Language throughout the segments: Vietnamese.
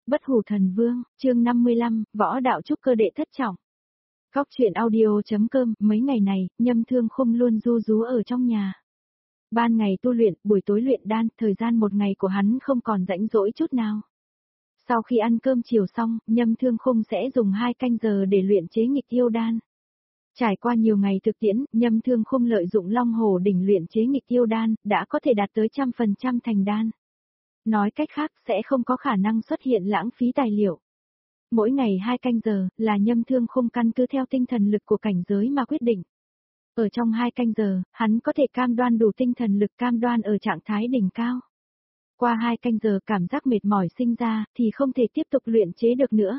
Bất hủ thần vương, chương 55, võ đạo trúc cơ đệ thất trọng. Góc truyện audio.com, mấy ngày này, Nhâm Thương Khung luôn ru rú ở trong nhà. Ban ngày tu luyện, buổi tối luyện đan, thời gian một ngày của hắn không còn rảnh rỗi chút nào. Sau khi ăn cơm chiều xong, Nhâm Thương Khung sẽ dùng 2 canh giờ để luyện chế nghịch yêu đan. Trải qua nhiều ngày thực tiễn, Nhâm Thương Khung lợi dụng Long Hổ đỉnh luyện chế nghịch yêu đan, đã có thể đạt tới 100% thành đan. Nói cách khác sẽ không có khả năng xuất hiện lãng phí tài liệu. Mỗi ngày 2 canh giờ là Nhâm Thương Khung căn cứ theo tinh thần lực của cảnh giới mà quyết định. Ở trong 2 canh giờ, hắn có thể cam đoan đủ tinh thần lực cam đoan ở trạng thái đỉnh cao. Qua 2 canh giờ cảm giác mệt mỏi sinh ra thì không thể tiếp tục luyện chế được nữa.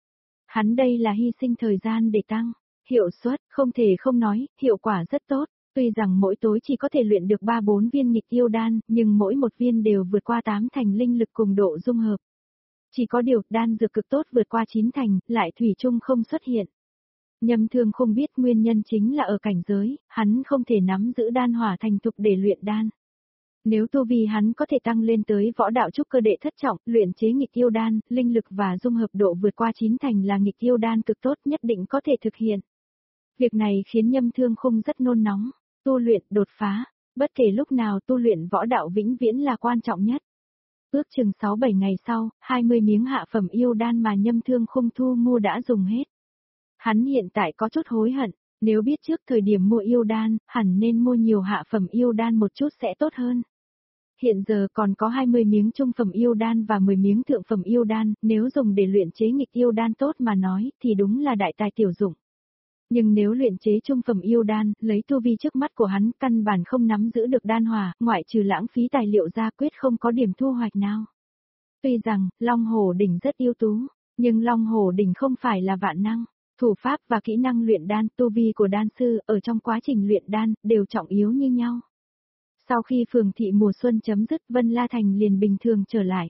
Hắn đây là hy sinh thời gian để tăng hiệu suất, không thể không nói, hiệu quả rất tốt. Tuy rằng mỗi tối chỉ có thể luyện được 3-4 viên nghịch yêu đan, nhưng mỗi một viên đều vượt qua 8 thành linh lực cùng độ dung hợp. Chỉ có điều, đan dược cực tốt vượt qua 9 thành, lại thủy chung không xuất hiện. Nhâm Thương không biết nguyên nhân chính là ở cảnh giới, hắn không thể nắm giữ đan hỏa thành thục để luyện đan. Nếu tu vi hắn có thể tăng lên tới võ đạo trúc cơ đệ thất trọng, luyện chế nghịch yêu đan, linh lực và dung hợp độ vượt qua 9 thành là nghịch yêu đan cực tốt nhất định có thể thực hiện. Việc này khiến Nhâm Thương Khung rất nôn nóng. Tu luyện, đột phá, bất kể lúc nào tu luyện võ đạo vĩnh viễn là quan trọng nhất. Ước chừng 6-7 ngày sau, 20 miếng hạ phẩm yêu đan mà Nhâm Thương Khung thu mua đã dùng hết. Hắn hiện tại có chút hối hận, nếu biết trước thời điểm mua yêu đan, hẳn nên mua nhiều hạ phẩm yêu đan một chút sẽ tốt hơn. Hiện giờ còn có 20 miếng trung phẩm yêu đan và 10 miếng thượng phẩm yêu đan, nếu dùng để luyện chế nghịch yêu đan tốt mà nói thì đúng là đại tài tiểu dụng. Nhưng nếu luyện chế trung phẩm yêu đan, lấy tu vi trước mắt của hắn, căn bản không nắm giữ được đan hỏa, ngoại trừ lãng phí tài liệu ra quyết không có điểm thu hoạch nào. Tuy rằng, Long Hổ đỉnh rất ưu tú, nhưng Long Hổ đỉnh không phải là vạn năng. Thủ pháp và kỹ năng luyện đan, tu vi của đan sư, ở trong quá trình luyện đan, đều trọng yếu như nhau. Sau khi phường thị mùa xuân chấm dứt, Vân La Thành liền bình thường trở lại.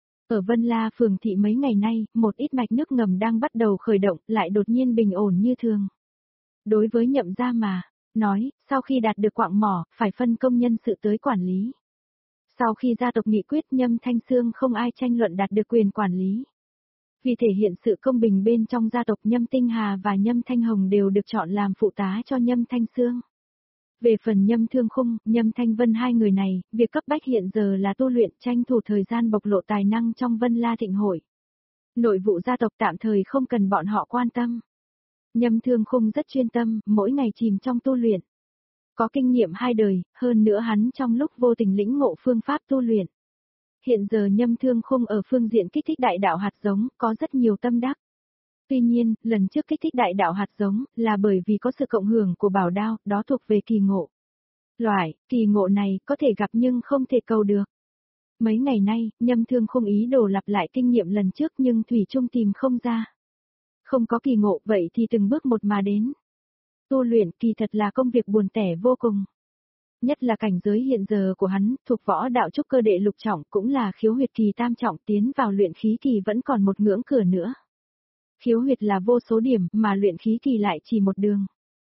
Ở Vân La phường thị mấy ngày nay, một ít mạch nước ngầm đang bắt đầu khởi động, lại đột nhiên bình ổn như thường. Đối với Nhậm gia mà, nói, sau khi đạt được quạng mỏ, phải phân công nhân sự tới quản lý. Sau khi gia tộc nghị quyết Nhâm Thanh Sương không ai tranh luận đạt được quyền quản lý. Vì thể hiện sự công bình bên trong gia tộc Nhâm Tinh Hà và Nhâm Thanh Hồng đều được chọn làm phụ tá cho Nhâm Thanh Sương. Về phần Nhâm Thương Khung, Nhâm Thanh Vân hai người này, việc cấp bách hiện giờ là tu luyện tranh thủ thời gian bộc lộ tài năng trong Vân La Thịnh Hội. Nội vụ gia tộc tạm thời không cần bọn họ quan tâm. Nhâm Thương Khung rất chuyên tâm, mỗi ngày chìm trong tu luyện. Có kinh nghiệm 2 đời, hơn nữa hắn trong lúc vô tình lĩnh ngộ phương pháp tu luyện. Hiện giờ Nhâm Thương Khung ở phương diện kích thích đại đạo hạt giống, có rất nhiều tâm đắc. Tuy nhiên, lần trước kích thích đại đạo hạt giống, là bởi vì có sự cộng hưởng của bảo đao, đó thuộc về kỳ ngộ. Loại, kỳ ngộ này, có thể gặp nhưng không thể cầu được. Mấy ngày nay, Nhâm Thương Khung ý đồ lặp lại kinh nghiệm lần trước nhưng thủy chung tìm không ra. Không có kỳ ngộ, vậy thì từng bước một mà đến. Tu luyện kỳ thật là công việc buồn tẻ vô cùng. Nhất là cảnh giới hiện giờ của hắn, thuộc võ đạo trúc cơ đệ lục trọng, cũng là khiếu huyệt kỳ tam trọng, tiến vào luyện khí kỳ vẫn còn một ngưỡng cửa nữa. Khiếu huyệt là vô số điểm, mà luyện khí kỳ lại chỉ một đường.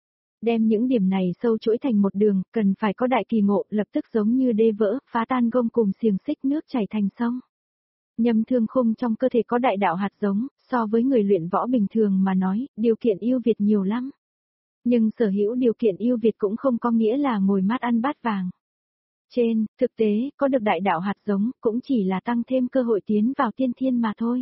Đem những điểm này sâu chuỗi thành một đường, cần phải có đại kỳ ngộ, lập tức giống như đê vỡ, phá tan gông cùng xiềng xích nước chảy thành sông. Nhâm Thương Khung trong cơ thể có đại đạo hạt giống, so với người luyện võ bình thường mà nói, điều kiện ưu việt nhiều lắm. Nhưng sở hữu điều kiện ưu việt cũng không có nghĩa là ngồi mát ăn bát vàng. Trên, thực tế, có được đại đạo hạt giống, cũng chỉ là tăng thêm cơ hội tiến vào tiên thiên mà thôi.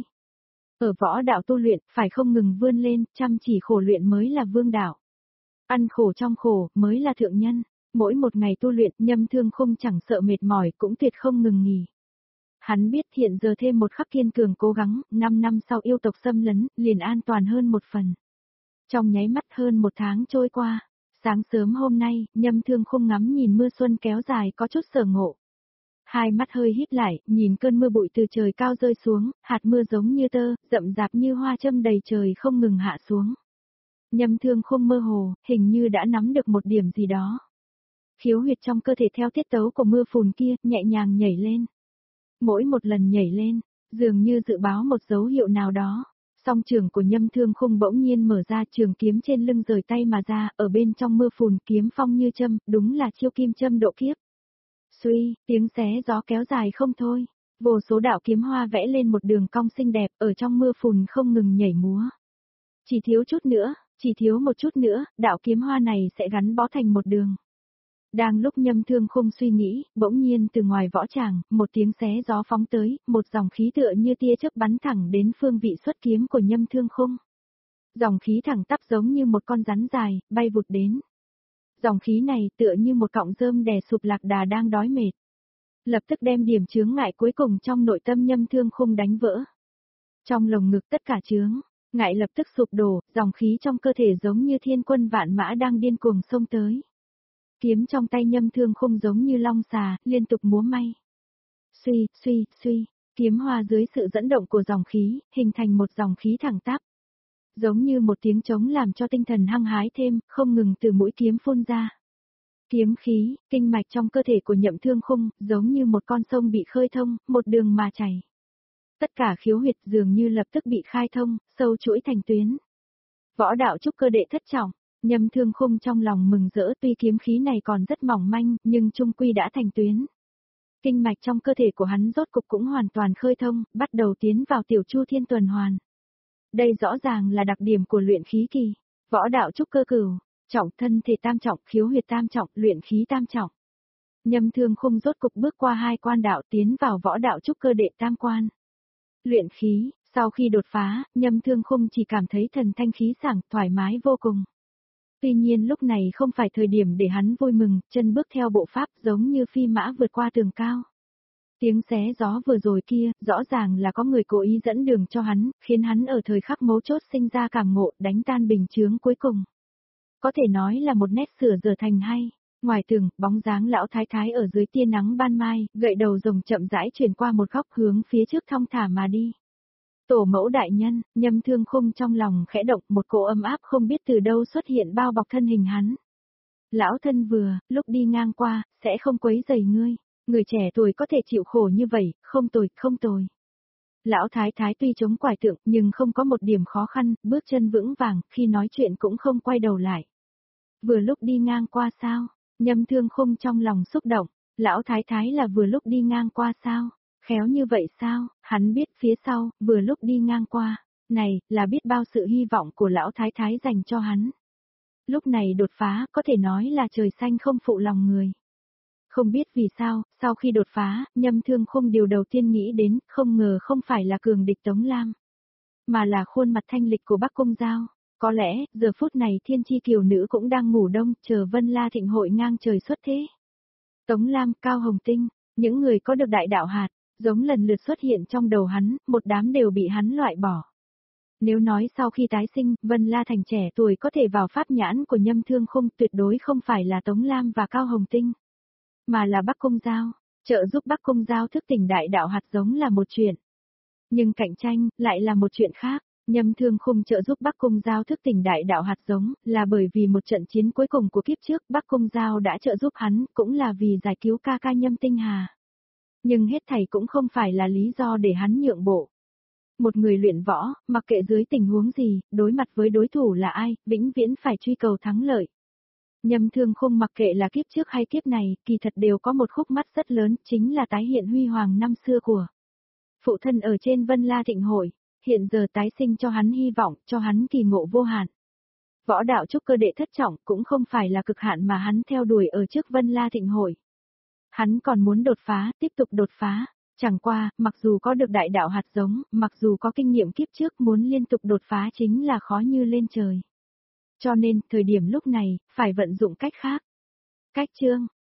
Ở võ đạo tu luyện, phải không ngừng vươn lên, chăm chỉ khổ luyện mới là vương đạo. Ăn khổ trong khổ, mới là thượng nhân. Mỗi một ngày tu luyện, Nhâm Thương Khung chẳng sợ mệt mỏi, cũng tuyệt không ngừng nghỉ. Hắn biết hiện giờ thêm một khắc kiên cường cố gắng, 5 năm sau yêu tộc xâm lấn, liền an toàn hơn một phần. Trong nháy mắt hơn 1 tháng trôi qua, sáng sớm hôm nay, Nhâm Thương Khung ngắm nhìn mưa xuân kéo dài có chút sở ngộ. Hai mắt hơi híp lại, nhìn cơn mưa bụi từ trời cao rơi xuống, hạt mưa giống như tơ, rậm rạp như hoa châm đầy trời không ngừng hạ xuống. Nhâm Thương Khung mơ hồ, hình như đã nắm được một điểm gì đó. Khiếu huyệt trong cơ thể theo tiết tấu của mưa phùn kia, nhẹ nhàng nhảy lên. Mỗi một lần nhảy lên, dường như dự báo một dấu hiệu nào đó. Song trường của Nhâm Thương Khung bỗng nhiên mở ra, trường kiếm trên lưng rời tay mà ra, ở bên trong mưa phùn kiếm phong như châm, đúng là chiêu kim châm độ kiếp. Suy, tiếng xé gió kéo dài không thôi. Vô số đạo kiếm hoa vẽ lên một đường cong xinh đẹp, ở trong mưa phùn không ngừng nhảy múa. Chỉ thiếu chút nữa, chỉ thiếu một chút nữa, đạo kiếm hoa này sẽ gắn bó thành một đường. Đang lúc Nhâm Thương Khung suy nghĩ, bỗng nhiên từ ngoài võ tràng, một tiếng xé gió phóng tới, một dòng khí tựa như tia chớp bắn thẳng đến phương vị xuất kiếm của Nhâm Thương Khung. Dòng khí thẳng tắp giống như một con rắn dài, bay vụt đến. Dòng khí này tựa như một cọng rơm đè sụp lạc đà đang đói mệt. Lập tức đem điểm chướng ngại cuối cùng trong nội tâm Nhâm Thương Khung đánh vỡ. Trong lồng ngực tất cả chướng ngại lập tức sụp đổ, dòng khí trong cơ thể giống như thiên quân vạn mã đang điên cuồng xông tới. Kiếm trong tay Nhâm Thương Khung giống như long xà, liên tục múa may. Suy, suy, suy, kiếm hoa dưới sự dẫn động của dòng khí, hình thành một dòng khí thẳng tắp. Giống như một tiếng trống làm cho tinh thần hăng hái thêm, không ngừng từ mũi kiếm phun ra. Kiếm khí, kinh mạch trong cơ thể của Nhậm Thương Khung, giống như một con sông bị khơi thông, một đường mà chảy. Tất cả khiếu huyệt dường như lập tức bị khai thông, sâu chuỗi thành tuyến. Võ đạo trúc cơ đệ thất trọng, Nhâm Thương Khung trong lòng mừng rỡ, tuy kiếm khí này còn rất mỏng manh, nhưng trung quy đã thành tuyến. Kinh mạch trong cơ thể của hắn rốt cục cũng hoàn toàn khơi thông, bắt đầu tiến vào tiểu chu thiên tuần hoàn. Đây rõ ràng là đặc điểm của luyện khí kỳ, võ đạo trúc cơ cửu, trọng thân thể tam trọng, khiếu huyệt tam trọng, luyện khí tam trọng. Nhâm Thương Khung rốt cục bước qua 2 quan đạo tiến vào võ đạo trúc cơ đệ tam quan. Luyện khí, sau khi đột phá, Nhâm Thương Khung chỉ cảm thấy thần thanh khí sảng, thoải mái vô cùng. Tuy nhiên lúc này không phải thời điểm để hắn vui mừng, chân bước theo bộ pháp giống như phi mã vượt qua tường cao. Tiếng xé gió vừa rồi kia, rõ ràng là có người cố ý dẫn đường cho hắn, khiến hắn ở thời khắc mấu chốt sinh ra cảm ngộ, đánh tan bình chướng cuối cùng. Có thể nói là một nét sửa giờ thành hay. Ngoài tường, bóng dáng lão thái thái ở dưới tia nắng ban mai, gậy đầu rồng chậm rãi chuyển qua một góc hướng phía trước thong thả mà đi. Tổ mẫu đại nhân, Nhâm Thương Khung trong lòng khẽ động, một cỗ ấm áp không biết từ đâu xuất hiện bao bọc thân hình hắn. Lão thân vừa, lúc đi ngang qua, sẽ không quấy rầy ngươi. Người trẻ tuổi có thể chịu khổ như vậy, không tồi, không tồi. Lão thái thái tuy chống quải tượng nhưng không có một điểm khó khăn, bước chân vững vàng, khi nói chuyện cũng không quay đầu lại. Vừa lúc đi ngang qua sao? Nhâm Thương Khung trong lòng xúc động, lão thái thái là vừa lúc đi ngang qua sao? Khéo như vậy sao? Hắn biết phía sau, vừa lúc đi ngang qua, này, là biết bao sự hy vọng của lão thái thái dành cho hắn. Lúc này đột phá, có thể nói là trời xanh không phụ lòng người. Không biết vì sao, sau khi đột phá, Nhâm Thương Khung điều đầu tiên nghĩ đến, không ngờ không phải là cường địch Tống Lam, mà là khuôn mặt thanh lịch của Bắc Cung Giao. Có lẽ, giờ phút này thiên chi kiều nữ cũng đang ngủ đông, chờ Vân La thịnh hội ngang trời xuất thế. Tống Lam, Cao Hồng Tinh, những người có được đại đạo hạt, giống lần lượt xuất hiện trong đầu hắn, một đám đều bị hắn loại bỏ. Nếu nói sau khi tái sinh, Vân La thành trẻ tuổi có thể vào pháp nhãn của Nhâm Thương Khung, tuyệt đối không phải là Tống Lam và Cao Hồng Tinh, mà là Bắc Cung Giao. Trợ giúp Bắc Cung Giao thức tỉnh đại đạo hạt giống là một chuyện, nhưng cạnh tranh lại là một chuyện khác. Nhâm Thương Khung trợ giúp Bắc Cung Giao thức tỉnh đại đạo hạt giống, là bởi vì một trận chiến cuối cùng của kiếp trước Bắc Cung Giao đã trợ giúp hắn, cũng là vì giải cứu ca ca Nhâm Tinh Hà. Nhưng hết thảy cũng không phải là lý do để hắn nhượng bộ. Một người luyện võ, mặc kệ dưới tình huống gì, đối mặt với đối thủ là ai, vĩnh viễn phải truy cầu thắng lợi. Nhâm Thương Khung mặc kệ là kiếp trước hay kiếp này, kỳ thật đều có một khúc mắc rất lớn, chính là tái hiện huy hoàng năm xưa của phụ thân ở trên Vân La thịnh hội. Hiện giờ tái sinh cho hắn hy vọng, cho hắn kỳ ngộ vô hạn. Võ đạo trúc cơ đệ thất trọng cũng không phải là cực hạn mà hắn theo đuổi ở trước Vân La thịnh hội. Hắn còn muốn đột phá, tiếp tục đột phá. Chẳng qua, mặc dù có được đại đạo hạt giống, mặc dù có kinh nghiệm kiếp trước, muốn liên tục đột phá chính là khó như lên trời. Cho nên, thời điểm lúc này, phải vận dụng cách khác. Cách chương